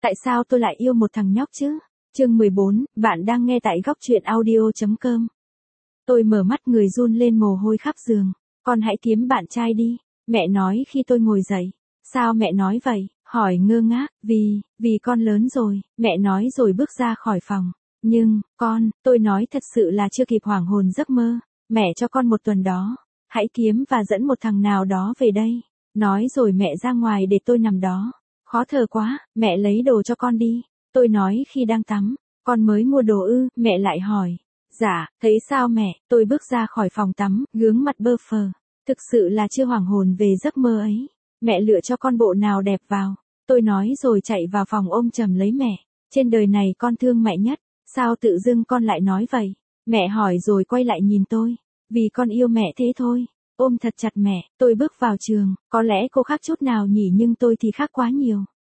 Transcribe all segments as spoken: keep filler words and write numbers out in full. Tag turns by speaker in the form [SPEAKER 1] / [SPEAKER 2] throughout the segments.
[SPEAKER 1] Tại sao tôi lại yêu một thằng nhóc chứ? Chương mười bốn, bạn đang nghe tại góc truyện audio chấm com. Tôi mở mắt người run lên mồ hôi khắp giường. Con hãy kiếm bạn trai đi, mẹ nói khi tôi ngồi dậy. Sao mẹ nói vậy? Hỏi ngơ ngác, vì, vì con lớn rồi, mẹ nói rồi bước ra khỏi phòng. Nhưng, con, tôi nói thật sự là chưa kịp hoảng hồn giấc mơ. Mẹ cho con một tuần đó, hãy kiếm và dẫn một thằng nào đó về đây. Nói rồi mẹ ra ngoài để tôi nằm đó. Khó thở quá, mẹ lấy đồ cho con đi. Tôi nói khi đang tắm, con mới mua đồ ư, mẹ lại hỏi. Dạ, thấy sao mẹ, tôi bước ra khỏi phòng tắm, gướng mặt bơ phờ. Thực sự là chưa hoảng hồn về giấc mơ ấy. Mẹ lựa cho con bộ nào đẹp vào. Tôi nói rồi chạy vào phòng ôm chầm lấy mẹ. Trên đời này con thương mẹ nhất, sao tự dưng con lại nói vậy? Mẹ hỏi rồi quay lại nhìn tôi. Vì con yêu mẹ thế thôi. Ôm thật chặt mẹ, tôi bước vào trường, có lẽ cô khác chút nào nhỉ nhưng tôi thì khác quá nhiều.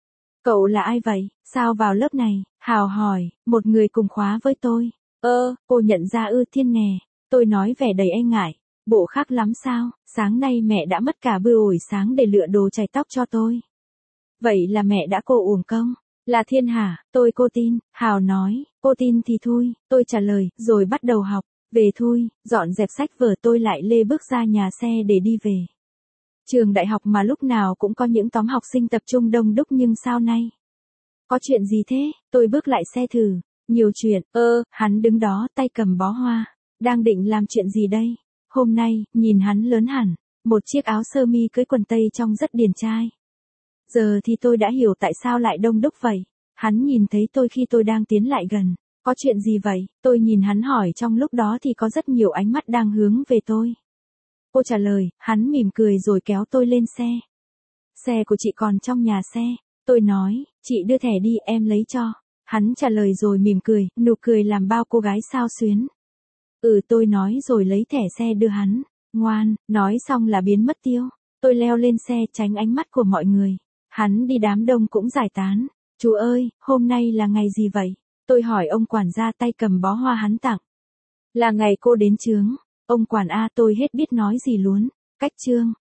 [SPEAKER 1] Cậu là ai vậy, sao vào lớp này? Hào hỏi, một người cùng khóa với tôi. Ơ, cô nhận ra ư? Thiên nè, tôi nói vẻ đầy e ngại. Bộ khác lắm sao, sáng nay mẹ đã mất cả bữa buổi sáng để lựa đồ chải tóc cho tôi. Vậy là mẹ đã cô uổng công. Là Thiên hả? Tôi cô tin, Hào nói, cô tin thì thôi, tôi trả lời, rồi bắt đầu học. Về thôi, dọn dẹp sách vở tôi lại lê bước ra nhà xe để đi về. Trường đại học mà lúc nào cũng có những tóm học sinh tập trung đông đúc nhưng sao nay? Có chuyện gì thế? Tôi bước lại xe thử. Nhiều chuyện, ơ, hắn đứng đó tay cầm bó hoa. Đang định làm chuyện gì đây? Hôm nay, nhìn hắn lớn hẳn. Một chiếc áo sơ mi cưới quần tây trông rất điển trai. Giờ thì tôi đã hiểu tại sao lại đông đúc vậy. Hắn nhìn thấy tôi khi tôi đang tiến lại gần. Có chuyện gì vậy? Tôi nhìn hắn hỏi trong lúc đó thì có rất nhiều ánh mắt đang hướng về tôi. Cô trả lời, hắn mỉm cười rồi kéo tôi lên xe. Xe của chị còn trong nhà xe. Tôi nói, chị đưa thẻ đi em lấy cho. Hắn trả lời rồi mỉm cười, nụ cười làm bao cô gái xao xuyến. Ừ tôi nói rồi lấy thẻ xe đưa hắn. Ngoan, nói xong là biến mất tiêu. Tôi leo lên xe tránh ánh mắt của mọi người. Hắn đi đám đông cũng giải tán. Chú ơi, hôm nay là ngày gì vậy? Tôi hỏi ông quản gia tay cầm bó hoa hắn tặng. Là ngày cô đến chướng. Ông quản a tôi hết biết nói gì luôn. Cách chương.